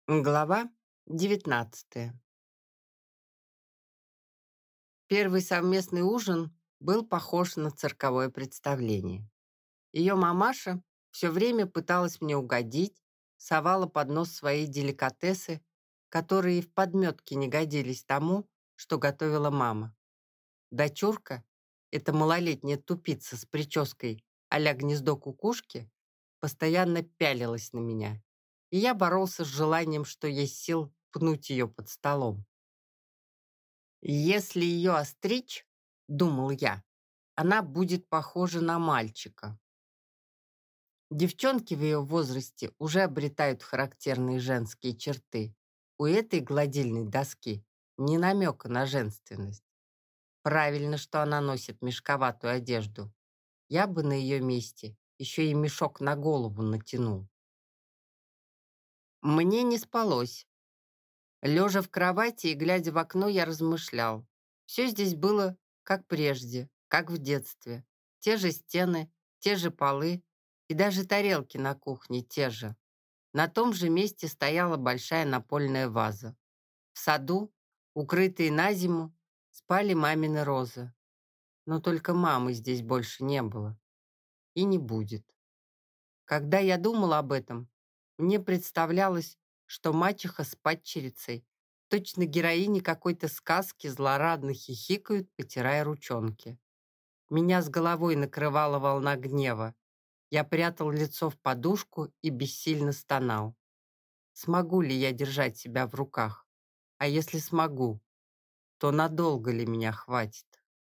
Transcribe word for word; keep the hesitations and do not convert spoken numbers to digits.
Глава девятнадцатая. Первый совместный ужин был похож на цирковое представление. Ее мамаша все время пыталась мне угодить, совала под нос свои деликатесы, которые и в подметке не годились тому, что готовила мама. Дочурка, эта малолетняя тупица с прической а-ля гнездо кукушки, постоянно пялилась на меня, и я боролся с желанием, что есть сил, пнуть ее под столом. «Если ее остричь, — думал я, — она будет похожа на мальчика». Девчонки в ее возрасте уже обретают характерные женские черты. У этой гладильной доски ни намека на женственность. Правильно, что она носит мешковатую одежду. Я бы на ее месте еще и мешок на голову натянул. Мне не спалось. Лежа в кровати и глядя в окно, я размышлял. Все здесь было как прежде, как в детстве. Те же стены, те же полы и даже тарелки на кухне те же. На том же месте стояла большая напольная ваза. В саду, укрытые на зиму, спали мамины розы. Но только мамы здесь больше не было. И не будет. Когда я думал об этом, мне представлялось, что мачеха с падчерицей, точно героини какой-то сказки, злорадно хихикают, потирая ручонки. Меня с головой накрывала волна гнева. Я прятал лицо в подушку и бессильно стонал. Смогу ли я держать себя в руках? А если смогу, то надолго ли меня хватит?